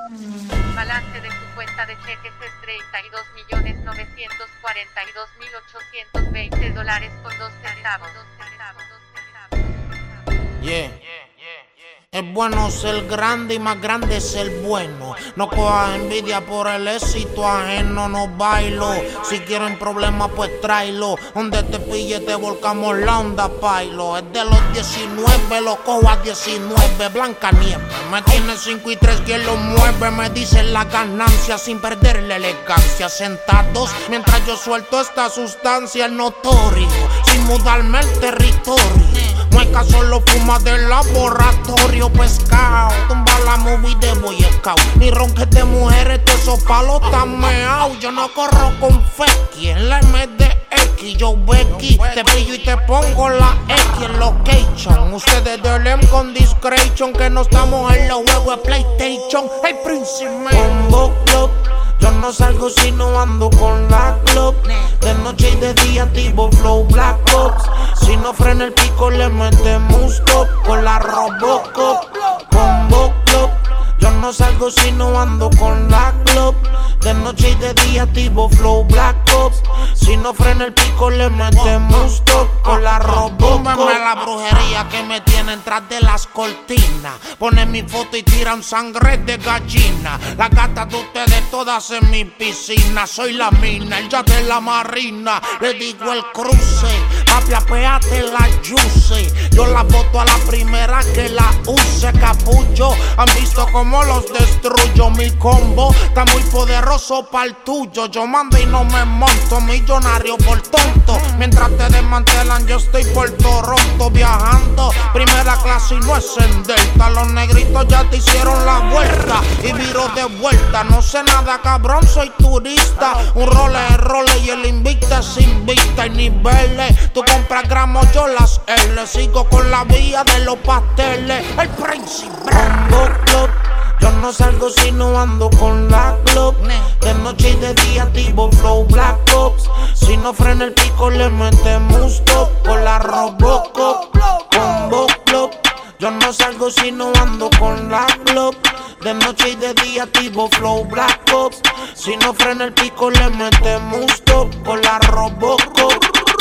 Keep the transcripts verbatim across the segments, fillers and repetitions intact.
Balance de su cuenta de cheques es treinta y dos millones novecientos cuarenta y dos mil ochocientos veinte dólares con dos centavos. Yeah. Es bueno ser grande y más grande ser bueno. No cojas envidia por el éxito ajeno, no bailo. Si quieren problemas pues tráelo. Donde te pille te volcamos la onda, pailo. Es de los diecinueve, lo cojo a diecinueve. Blanca nieve, me tiene cinco y tres, quien lo mueve. Me dicen la ganancia sin perder la elegancia. Sentados mientras yo suelto esta sustancia notorio, sin mudarme el territorio. Mueca solo fuma del laboratorio pescado. Tumba la movie de Boy Scout. Ni ronques de mujeres, todos esos palos tan meados. Yo no corro con feki en la M D X. Yo Becky, te pillo y te pongo la X en location. Ustedes delen con discretion que no estamos en los juegos de PlayStation. El príncipe Combo Club. Yo no salgo si no ando con la club. De noche y de día activo flow Black Ops. Si no frena el pico le metemos stop con la Robocop. Combo Club. Yo no salgo si no ando con la club. De noche y de día activo flow Black Ops. Si no frena el pico le metemos stop con la Robocop. Póngame la brujería que me tienen tras de las cortinas. Ponen mi foto y tiran sangre de gallina. Las gatas de ustedes todas en mi piscina. Soy la mina, el ya de la marina. Le digo el cruce, papi apéate la juice. Yo la voto a la primera que la use, capullo. Han visto cómo los destruyo. Mi combo está muy poderoso para el tuyo. Yo mando y no me monto, millonario por tonto. Mientras te desmantelan yo estoy por Toronto viajando. Primera clase y no es en Delta. Los negritos ya te hicieron la vuelta y viro de vuelta. No sé nada cabrón, soy turista. Un role es role y el invicta sin vista y niveles. Tú compras gramos, yo las L. Sigo con la vía de los pasteles. El príncipe Combo Club. Yo no salgo si no ando con la club. De noche y de día activo flow Black Ops. Si no frena el pico le metemos stop con la Robocop. Combo Club. Yo no salgo si no ando con la club. De noche y de día activo flow Black Ops. Si no frena el pico le metemos stop con la Robocop.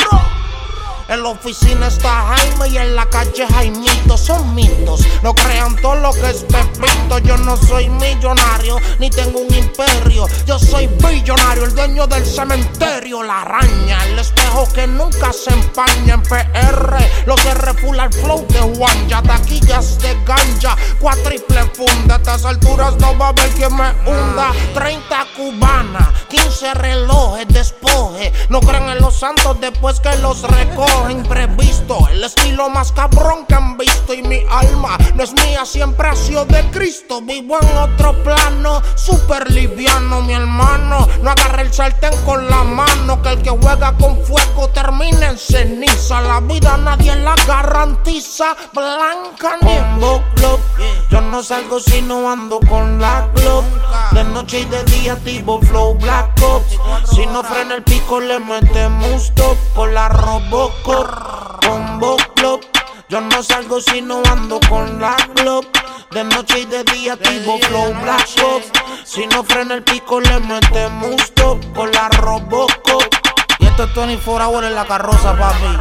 En la oficina está Jaime y en la calle Jaimito. Son mitos, no crean todo lo que es Pepito. Yo no soy millonario, ni tengo un imperio. Yo soy billonario, el dueño del cementerio. La araña, el espejo que nunca se empaña. En P R, los R full al flow de Juan. Ya taquillas de ganja, cuatriple funda. A estas alturas no va a haber quien me hunda. Treinta cubanas, quince relojes, despoje. No creen en los santos después que los recogen. Imprevisto, el estilo más cabrón que han visto. Y mi alma no es mía, siempre ha sido de Cristo. Vivo en otro plano, súper liviano, mi hermano. No agarre el sartén con la mano, que el que juega con fuego termina en ceniza. La vida nadie la garantiza. Blanca Combo Club. Yo no salgo si no ando con la club. De noche y de día activo flow Black Ops. Si no frena el pico le metemos stop con la Robocop. Combo Club. Yo no salgo si no ando con la club. De noche y de día activo flow Black Ops. Si no frena el pico le metemos stop con la Robocop. Y esto es veinticuatro horas en la carroza, papi.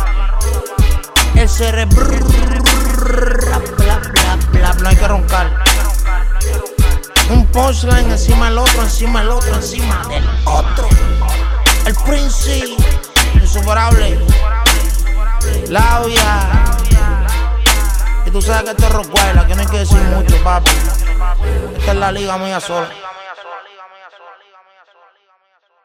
El cerebro, bla, bla, bla, bla, no hay que roncar. Un punchline encima del otro, encima del otro, encima del otro. El príncipe insuperable. Labia. Y tú sabes que esto es Rockwell, que no hay que decir mucho, papi. Esta es la liga mía sola.